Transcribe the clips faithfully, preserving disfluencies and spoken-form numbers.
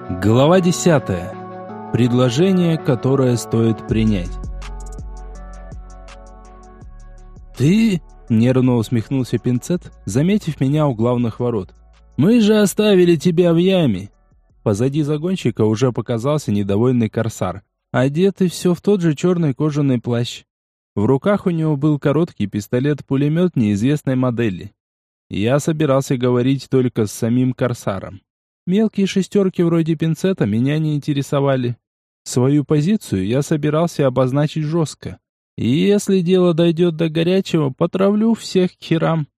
Глава десятая. Предложение, которое стоит принять. «Ты?» — нервно усмехнулся Пинцет, заметив меня у главных ворот. «Мы же оставили тебя в яме!» Позади загонщика уже показался недовольный корсар, одетый все в тот же черный кожаный плащ. В руках у него был короткий пистолет-пулемет неизвестной модели. Я собирался говорить только с самим корсаром. Мелкие шестерки вроде Пинцета меня не интересовали. Свою позицию я собирался обозначить жестко. И если дело дойдет до горячего, потравлю всех к херам.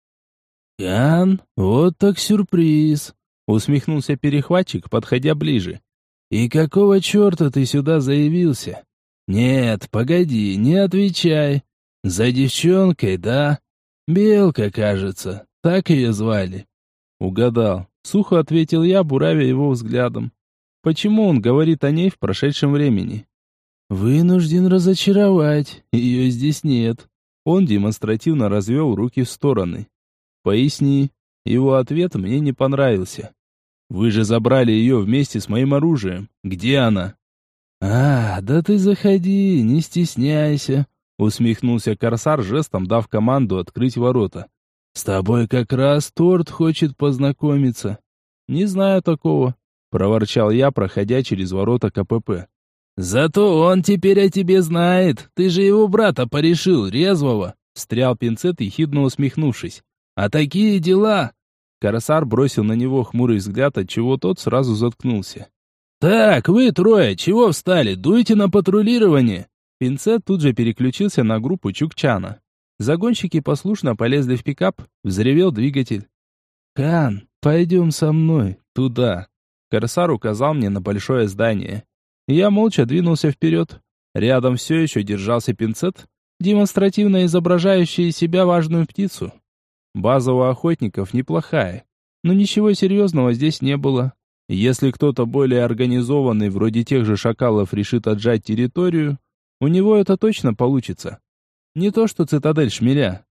«Ян, вот так сюрприз!» — усмехнулся перехватчик, подходя ближе. «И какого черта ты сюда заявился?» «Нет, погоди, не отвечай. За девчонкой, да? Белка, кажется, так ее звали». «Угадал», — сухо ответил я, буравя его взглядом. «Почему он говорит о ней в прошедшем времени?» «Вынужден разочаровать, ее здесь нет». Он демонстративно развел руки в стороны. «Поясни». Его ответ мне не понравился. «Вы же забрали ее вместе с моим оружием. Где она?» «А, да ты заходи, не стесняйся», — усмехнулся корсар, жестом дав команду открыть ворота. «С тобой как раз торт хочет познакомиться». «Не знаю такого», — проворчал я, проходя через ворота КПП. «Зато он теперь о тебе знает. Ты же его брата порешил, резвого», — встрял Пинцет, ехидно усмехнувшись. «А такие дела...» Корсар бросил на него хмурый взгляд, отчего тот сразу заткнулся. «Так, вы трое, чего встали? Дуйте на патрулирование!» Пинцет тут же переключился на группу Чукчана. Загонщики послушно полезли в пикап, взревел двигатель. «Кан, пойдем со мной, туда!» Корсар указал мне на большое здание. Я молча двинулся вперед. Рядом все еще держался Пинцет, демонстративно изображающий из себя важную птицу. База у охотников неплохая, но ничего серьезного здесь не было. Если кто-то более организованный, вроде тех же шакалов, решит отжать территорию, у него это точно получится. Не то что цитадель Шмеля.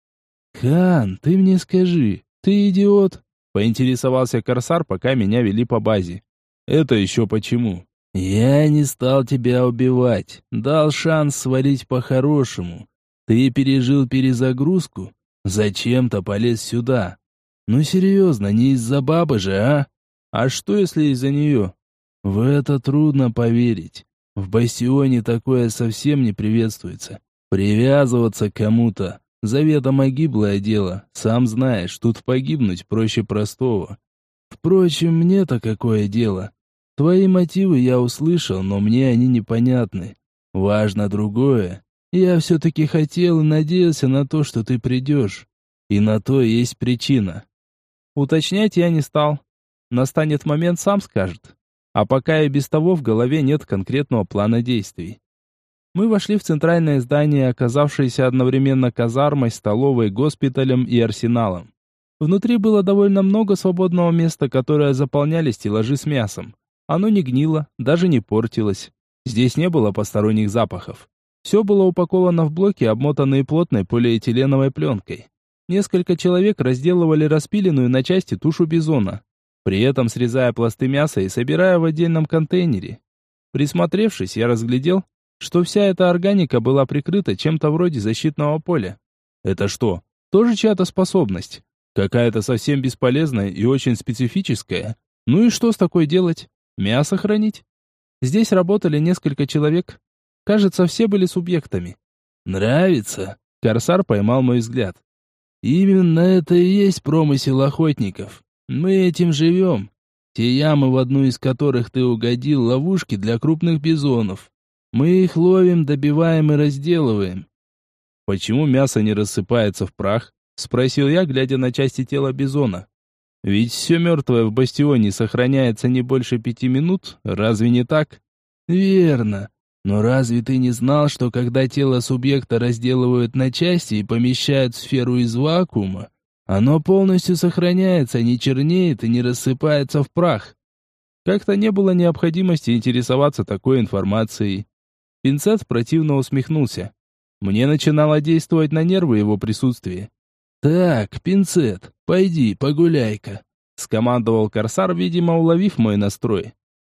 «Хан, ты мне скажи, ты идиот?» — поинтересовался корсар, пока меня вели по базе. «Это еще почему?» «Я не стал тебя убивать, дал шанс свалить по-хорошему. Ты пережил перезагрузку, зачем-то полез сюда. Ну серьезно, не из-за бабы же, а? А что, если из-за нее?» «В это трудно поверить. В бастионе такое совсем не приветствуется. Привязываться к кому-то — заведомо гиблое дело. Сам знаешь, тут погибнуть проще простого. Впрочем, мне-то какое дело? Твои мотивы я услышал, но мне они непонятны. Важно другое. Я все-таки хотел и надеялся на то, что ты придешь. И на то есть причина». Уточнять я не стал. Настанет момент, сам скажет. А пока и без того в голове нет конкретного плана действий. Мы вошли в центральное здание, оказавшееся одновременно казармой, столовой, госпиталем и арсеналом. Внутри было довольно много свободного места, которое заполняли стеллажи с мясом. Оно не гнило, даже не портилось. Здесь не было посторонних запахов. Все было упаковано в блоки, обмотанные плотной полиэтиленовой пленкой. Несколько человек разделывали распиленную на части тушу бизона, при этом срезая пласты мяса и собирая в отдельном контейнере. Присмотревшись, я разглядел, что вся эта органика была прикрыта чем-то вроде защитного поля. Это что, тоже чья-то способность? Какая-то совсем бесполезная и очень специфическая. Ну и что с такой делать? Мясо хранить? Здесь работали несколько человек. Кажется, все были субъектами. «Нравится?» — корсар поймал мой взгляд. «Именно это и есть промысел охотников. Мы этим живем. Те ямы, в одну из которых ты угодил, ловушки для крупных бизонов. Мы их ловим, добиваем и разделываем». «Почему мясо не рассыпается в прах?» — спросил я, глядя на части тела бизона. «Ведь все мертвое в бастионе сохраняется не больше пяти минут, разве не так?» «Верно. Но разве ты не знал, что когда тело субъекта разделывают на части и помещают в сферу из вакуума, оно полностью сохраняется, не чернеет и не рассыпается в прах?» Как-то не было необходимости интересоваться такой информацией. Пинцет противно усмехнулся. Мне начинало действовать на нервы его присутствие. «Так, Пинцет, пойди, погуляй-ка», — скомандовал корсар, видимо, уловив мой настрой.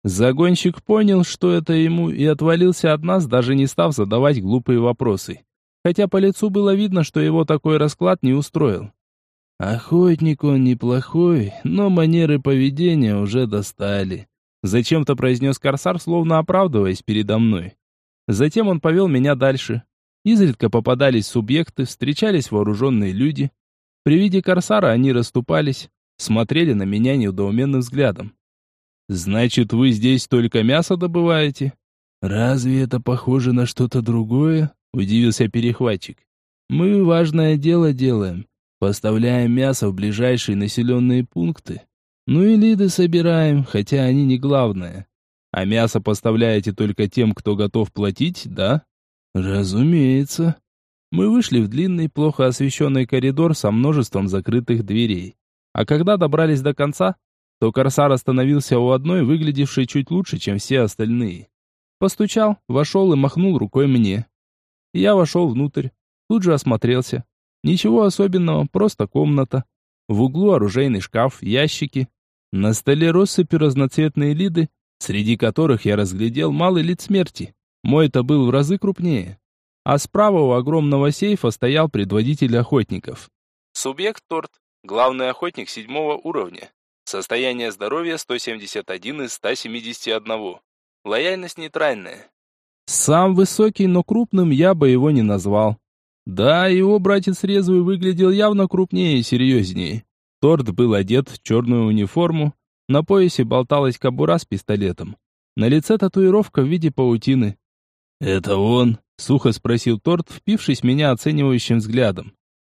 Загонщик понял, что это ему, и отвалился от нас, даже не став задавать глупые вопросы. Хотя по лицу было видно, что его такой расклад не устроил. «Охотник он неплохой, но манеры поведения уже достали», зачем-то произнес корсар, словно оправдываясь передо мной. Затем он повел меня дальше. Изредка попадались субъекты, встречались вооруженные люди. При виде корсара они расступались, смотрели на меня недоуменным взглядом. «Значит, вы здесь только мясо добываете?» «Разве это похоже на что-то другое?» – удивился перехватчик. «Мы важное дело делаем. Поставляем мясо в ближайшие населенные пункты. Ну и лиды собираем, хотя они не главное. А мясо поставляете только тем, кто готов платить, да?» «Разумеется». Мы вышли в длинный, плохо освещенный коридор со множеством закрытых дверей. А когда добрались до конца, то корсар остановился у одной, выглядевшей чуть лучше, чем все остальные. Постучал, вошел и махнул рукой мне. Я вошел внутрь, тут же осмотрелся. Ничего особенного, просто комната. В углу оружейный шкаф, ящики. На столе россыпью разноцветные лиды, среди которых я разглядел малый лид смерти. Мой-то был в разы крупнее. А справа у огромного сейфа стоял предводитель охотников. Субъект Торт, главный охотник седьмого уровня. Состояние здоровья сто семьдесят один из ста семидесяти одного. Лояльность нейтральная. Сам высокий, но крупным я бы его не назвал. Да, его братец резвый выглядел явно крупнее и серьезнее. Торт был одет в черную униформу, на поясе болталась кобура с пистолетом. На лице татуировка в виде паутины. «Это он?» — сухо спросил Торт, впившись в меня оценивающим взглядом.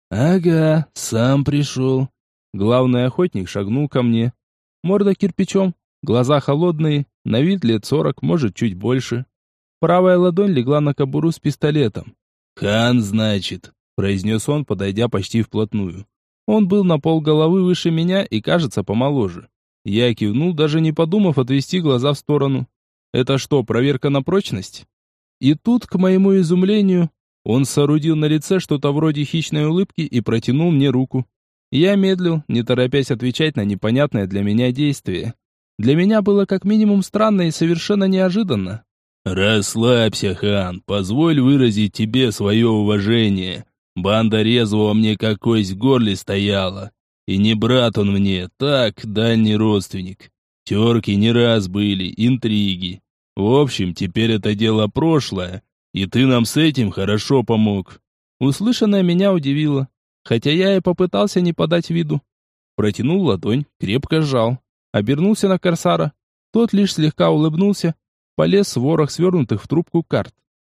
«Ага, сам пришел». Главный охотник шагнул ко мне. Морда кирпичом, глаза холодные, на вид лет сорок, может, чуть больше. Правая ладонь легла на кобуру с пистолетом. «Хан, значит», — произнес он, подойдя почти вплотную. Он был на полголовы выше меня и, кажется, помоложе. Я кивнул, даже не подумав отвести глаза в сторону. «Это что, проверка на прочность?» И тут, к моему изумлению, он соорудил на лице что-то вроде хищной улыбки и протянул мне руку. Я медлил, не торопясь отвечать на непонятное для меня действие. Для меня было как минимум странно и совершенно неожиданно. «Расслабься, хан, позволь выразить тебе свое уважение. Банда резвого мне как кость в горле стояла. И не брат он мне, так, дальний родственник. Терки не раз были, интриги. В общем, теперь это дело прошлое, и ты нам с этим хорошо помог». Услышанное меня удивило, хотя я и попытался не подать виду. Протянул ладонь, крепко сжал. Обернулся на корсара. Тот лишь слегка улыбнулся, полез в ворох свернутых в трубку карт.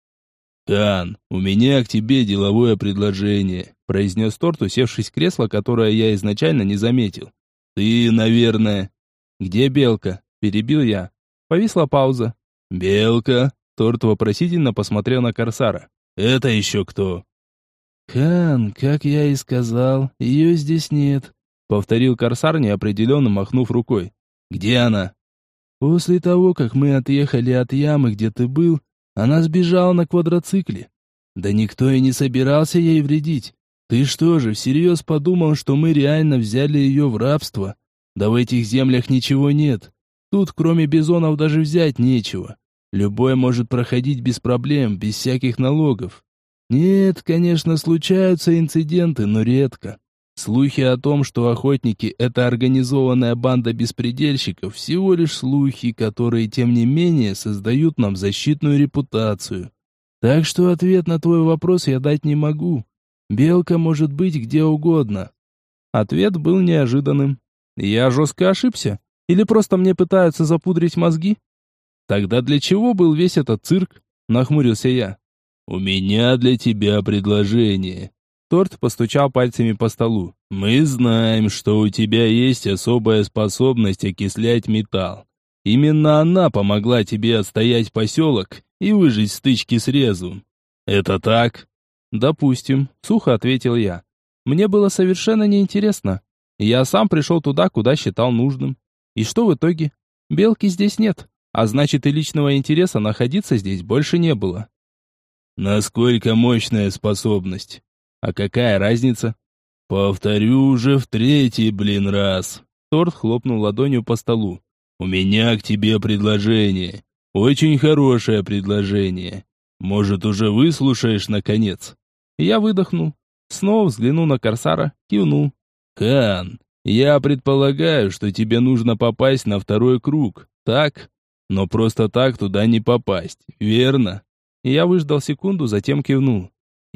«Хан, у меня к тебе деловое предложение», — произнес Торт, усевшись в кресло, которое я изначально не заметил. «Ты, наверное...» «Где Белка?» — перебил я. Повисла пауза. «Белка?» — Торт вопросительно посмотрел на корсара. «Это еще кто?» «Хан, как я и сказал, ее здесь нет», — повторил корсар, неопределенно махнув рукой. «Где она?» «После того, как мы отъехали от ямы, где ты был, она сбежала на квадроцикле. Да никто и не собирался ей вредить. Ты что же, всерьез подумал, что мы реально взяли ее в рабство? Да в этих землях ничего нет. Тут кроме бизонов даже взять нечего. Любой может проходить без проблем, без всяких налогов. Нет, конечно, случаются инциденты, но редко. Слухи о том, что охотники — это организованная банда беспредельщиков, всего лишь слухи, которые, тем не менее, создают нам защитную репутацию. Так что ответ на твой вопрос я дать не могу. Белка может быть где угодно». Ответ был неожиданным. Я жестко ошибся? Или просто мне пытаются запудрить мозги? Тогда для чего был весь этот цирк? Нахмурился я. «У меня для тебя предложение». Торт постучал пальцами по столу. «Мы знаем, что у тебя есть особая способность окислять металл. Именно она помогла тебе отстоять поселок и выжить в стычке с резвым. Это так?» «Допустим», — сухо ответил я. «Мне было совершенно неинтересно. Я сам пришел туда, куда считал нужным. И что в итоге? Белки здесь нет, а значит и личного интереса находиться здесь больше не было». «Насколько мощная способность? А какая разница?» «Повторю уже в третий, блин, раз». Торт хлопнул ладонью по столу. У меня к тебе предложение. Очень хорошее предложение. Может, уже выслушаешь, наконец?» Я выдохнул. Снова взглянул на Корсара, кивнул. «Хан, я предполагаю, что тебе нужно попасть на второй круг, так? Но просто так туда не попасть, верно?» Я выждал секунду, затем кивнул.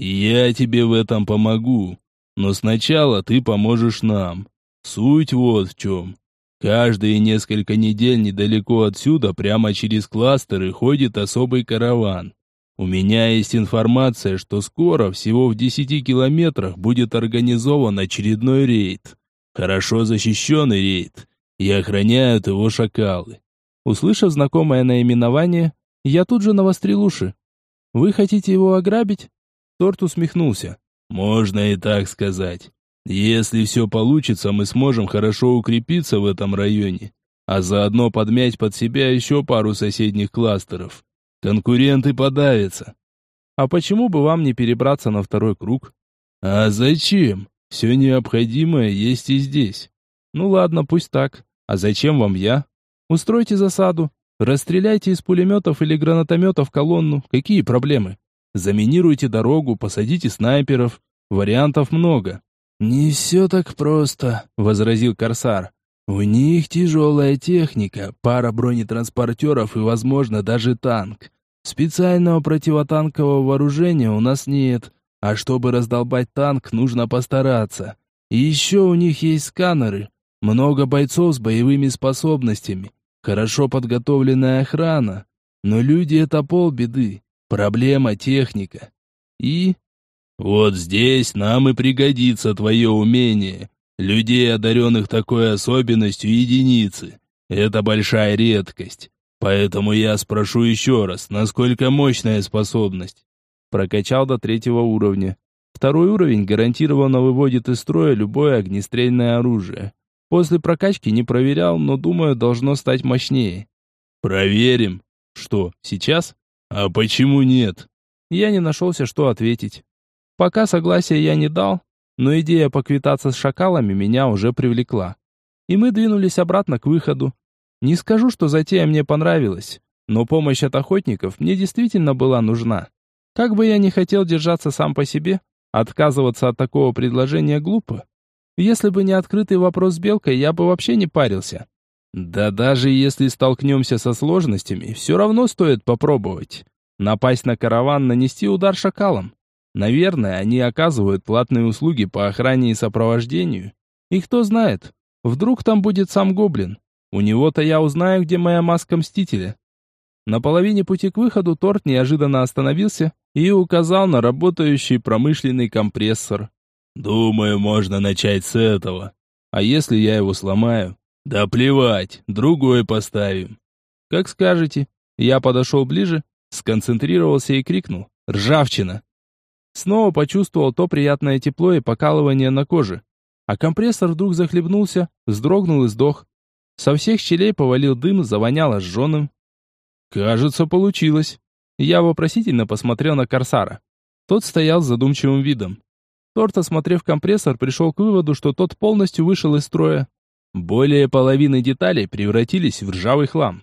«Я тебе в этом помогу. Но сначала ты поможешь нам. Суть вот в чем. Каждые несколько недель недалеко отсюда, прямо через кластеры, ходит особый караван. У меня есть информация, что скоро, всего в десяти километрах, будет организован очередной рейд. Хорошо защищенный рейд. И охраняют его шакалы». Услышав знакомое наименование, я тут же навострил уши. «Вы хотите его ограбить?» Торт усмехнулся. «Можно и так сказать. Если все получится, мы сможем хорошо укрепиться в этом районе, а заодно подмять под себя еще пару соседних кластеров. Конкуренты подавятся». «А почему бы вам не перебраться на второй круг?» «А зачем? Все необходимое есть и здесь». «Ну ладно, пусть так. А зачем вам я? Устройте засаду. Расстреляйте из пулеметов или гранатометов колонну. Какие проблемы? Заминируйте дорогу, посадите снайперов. Вариантов много». «Не все так просто», — возразил Корсар. «У них тяжелая техника, пара бронетранспортеров и, возможно, даже танк. Специального противотанкового вооружения у нас нет, а чтобы раздолбать танк, нужно постараться. И еще у них есть сканеры, много бойцов с боевыми способностями, хорошо подготовленная охрана. Но люди — это полбеды, проблема техника. И...» «Вот здесь нам и пригодится твое умение. Людей, одаренных такой особенностью, единицы. Это большая редкость. Поэтому я спрошу еще раз, насколько мощная способность?» Прокачал до третьего уровня. Второй уровень гарантированно выводит из строя любое огнестрельное оружие. После прокачки не проверял, но думаю, должно стать мощнее. «Проверим». «Что, сейчас?» «А почему нет?» Я не нашелся, что ответить. Пока согласия я не дал, но идея поквитаться с шакалами меня уже привлекла. И мы двинулись обратно к выходу. Не скажу, что затея мне понравилась, но помощь от охотников мне действительно была нужна. Как бы я ни хотел держаться сам по себе, отказываться от такого предложения глупо. Если бы не открытый вопрос с Белкой, я бы вообще не парился. Да даже если столкнемся со сложностями, все равно стоит попробовать. Напасть на караван, нанести удар шакалам. Наверное, они оказывают платные услуги по охране и сопровождению. И кто знает, вдруг там будет сам гоблин. У него-то я узнаю, где моя маска Мстителя. На половине пути к выходу Торт неожиданно остановился и указал на работающий промышленный компрессор. «Думаю, можно начать с этого. А если я его сломаю?» «Да плевать, другой поставим». «Как скажете». Я подошел ближе, сконцентрировался и крикнул: «Ржавчина!» Снова почувствовал то приятное тепло и покалывание на коже. А компрессор вдруг захлебнулся, вздрогнул и сдох. Со всех щелей повалил дым, завоняло сжженным. Кажется, получилось. Я вопросительно посмотрел на Корсара. Тот стоял с задумчивым видом. Торт, осмотрев компрессор, пришел к выводу, что тот полностью вышел из строя. Более половины деталей превратились в ржавый хлам.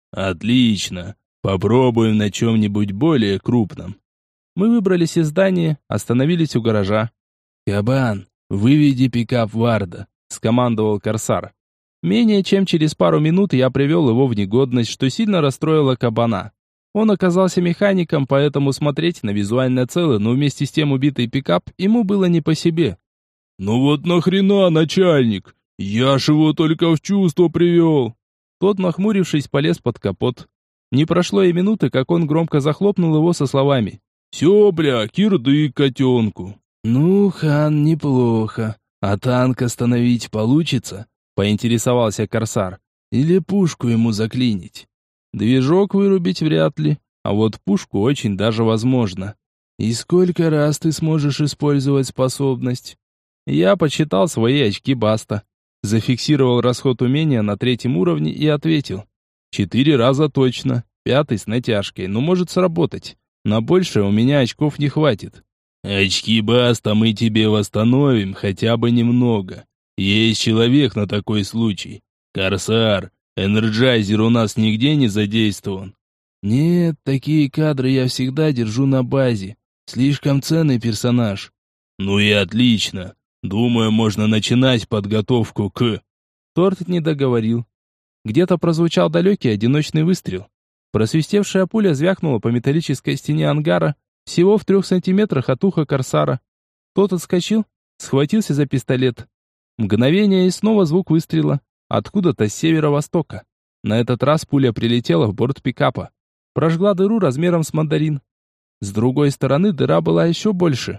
«Отлично. Попробуем на чем-нибудь более крупном». Мы выбрались из здания, остановились у гаража. «Кабан, выведи пикап Варда», — скомандовал Корсар. Менее чем через пару минут я привел его в негодность, что сильно расстроило кабана. Он оказался механиком, поэтому смотреть на визуально целый, но вместе с тем убитый пикап ему было не по себе. «Ну вот нахрена, начальник? Я ж его только в чувство привел!» Тот, нахмурившись, полез под капот. Не прошло и минуты, как он громко захлопнул его со словами: «Все, бля, кирдык котенку». «Ну, хан, неплохо. А танк остановить получится?» — поинтересовался Корсар. «Или пушку ему заклинить?» «Движок вырубить вряд ли, а вот пушку очень даже возможно». «И сколько раз ты сможешь использовать способность?» Я почитал свои очки Баста, зафиксировал расход умения на третьем уровне и ответил: «Четыре раза точно, пятый с натяжкой, но может сработать. На большее у меня очков не хватит». «Очки Баста мы тебе восстановим хотя бы немного. Есть человек на такой случай. Корсар, Энерджайзер у нас нигде не задействован. Нет, такие кадры я всегда держу на базе. Слишком ценный персонаж. Ну и отлично. Думаю, можно начинать подготовку к... Торт не договорил. Где-то прозвучал далекий одиночный выстрел. Просвистевшая пуля звякнула по металлической стене ангара, всего в трех сантиметрах от уха корсара. Тот отскочил, схватился за пистолет. Мгновение и снова звук выстрела. Откуда-то с северо-востока. На этот раз пуля прилетела в борт пикапа. Прожгла дыру размером с мандарин. С другой стороны дыра была еще больше.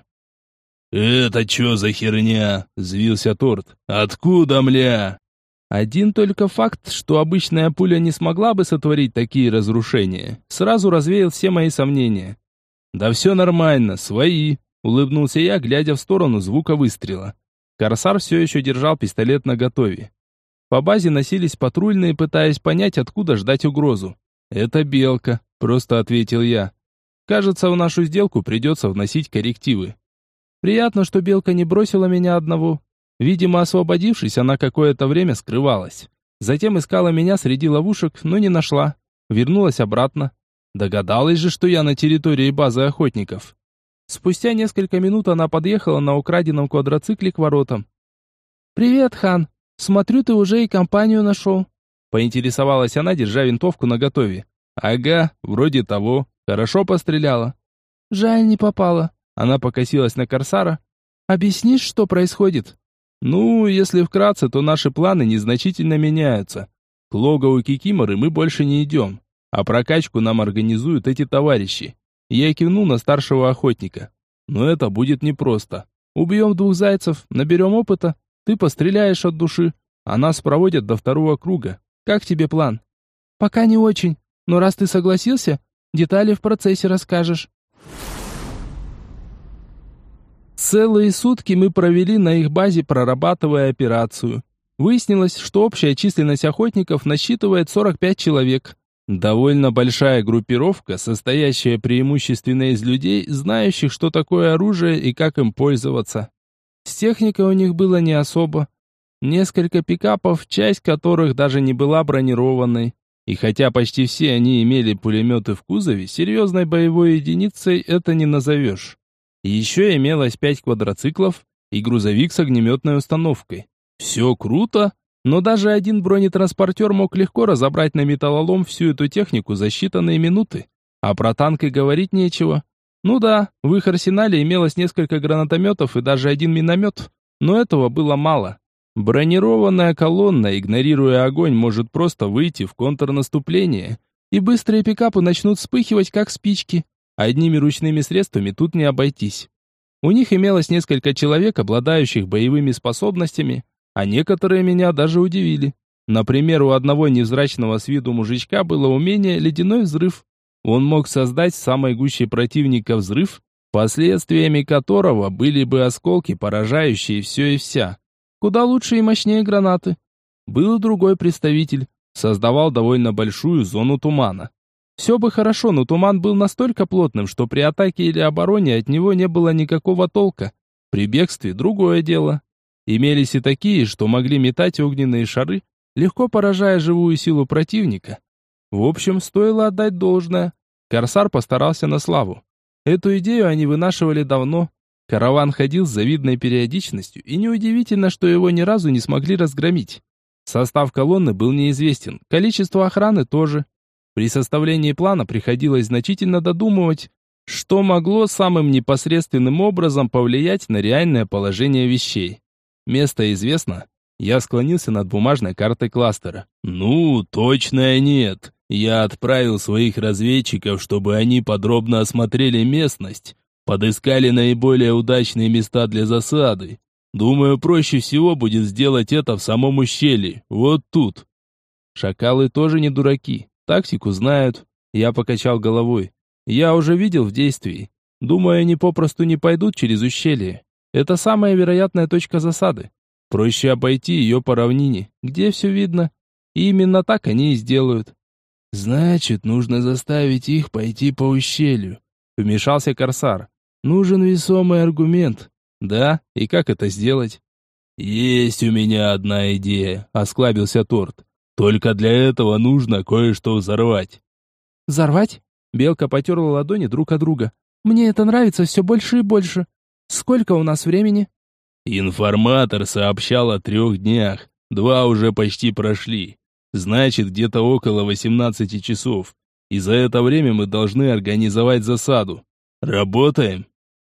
«Это что за херня?» — взвился Торт. «Откуда, мля?» Один только факт, что обычная пуля не смогла бы сотворить такие разрушения, сразу развеял все мои сомнения. «Да все нормально, свои», — улыбнулся я, глядя в сторону звука выстрела. Корсар все еще держал пистолет наготове. По базе носились патрульные, пытаясь понять, откуда ждать угрозу. «Это белка», — просто ответил я. «Кажется, в нашу сделку придется вносить коррективы». Приятно, что белка не бросила меня одного. Видимо, освободившись, она какое-то время скрывалась. Затем искала меня среди ловушек, но не нашла. Вернулась обратно. Догадалась же, что я на территории базы охотников. Спустя несколько минут она подъехала на украденном квадроцикле к воротам. «Привет, Хан. Смотрю, ты уже и компанию нашел». Поинтересовалась она, держа винтовку наготове. «Ага, вроде того. Хорошо постреляла». «Жаль, не попала». Она покосилась на корсара. «Объяснишь, что происходит?» «Ну, если вкратце, то наши планы незначительно меняются. К логову Кикиморы мы больше не идем, а прокачку нам организуют эти товарищи». Я кивнул на старшего охотника. «Но это будет непросто. Убьем двух зайцев, наберем опыта, ты постреляешь от души, а нас проводят до второго круга. Как тебе план?» «Пока не очень, но раз ты согласился, детали в процессе расскажешь». Целые сутки мы провели на их базе, прорабатывая операцию. Выяснилось, что общая численность охотников насчитывает сорок пять человек. Довольно большая группировка, состоящая преимущественно из людей, знающих, что такое оружие и как им пользоваться. С техникой у них было не особо. Несколько пикапов, часть которых даже не была бронированной. И хотя почти все они имели пулеметы в кузове, серьезной боевой единицей это не назовешь. Еще имелось пять квадроциклов и грузовик с огнеметной установкой. Все круто, но даже один бронетранспортер мог легко разобрать на металлолом всю эту технику за считанные минуты. А про танк и говорить нечего. Ну да, в их арсенале имелось несколько гранатометов и даже один миномет, но этого было мало. Бронированная колонна, игнорируя огонь, может просто выйти в контрнаступление, и быстрые пикапы начнут вспыхивать, как спички. Одними ручными средствами тут не обойтись. У них имелось несколько человек, обладающих боевыми способностями, а некоторые меня даже удивили. Например, у одного невзрачного с виду мужичка было умение «ледяной взрыв». Он мог создать в самой гуще противника взрыв, последствиями которого были бы осколки, поражающие все и вся. Куда лучше и мощнее гранаты. Был и другой представитель, создавал довольно большую зону тумана. Все бы хорошо, но туман был настолько плотным, что при атаке или обороне от него не было никакого толка. При бегстве другое дело. Имелись и такие, что могли метать огненные шары, легко поражая живую силу противника. В общем, стоило отдать должное. Корсар постарался на славу. Эту идею они вынашивали давно. Караван ходил с завидной периодичностью, и неудивительно, что его ни разу не смогли разгромить. Состав колонны был неизвестен, количество охраны тоже. При составлении плана приходилось значительно додумывать, что могло самым непосредственным образом повлиять на реальное положение вещей. Место известно. Я склонился над бумажной картой кластера. «Ну, точно нет. Я отправил своих разведчиков, чтобы они подробно осмотрели местность, подыскали наиболее удачные места для засады. Думаю, проще всего будет сделать это в самом ущелье, вот тут». Шакалы тоже не дураки. Тактику знают. Я покачал головой. Я уже видел в действии. Думаю, они попросту не пойдут через ущелье. Это самая вероятная точка засады. Проще обойти ее по равнине, где все видно. И именно так они и сделают. «Значит, нужно заставить их пойти по ущелью», — вмешался Корсар. «Нужен весомый аргумент». «Да? И как это сделать?» «Есть у меня одна идея», — осклабился Торт. Только для этого нужно кое-что взорвать». «Взорвать?» Белка потерла ладони друг от друга. «Мне это нравится все больше и больше. Сколько у нас времени?» Информатор сообщал о трех днях. Два уже почти прошли. Значит, где-то около восемнадцати часов. И за это время мы должны организовать засаду. Работаем?»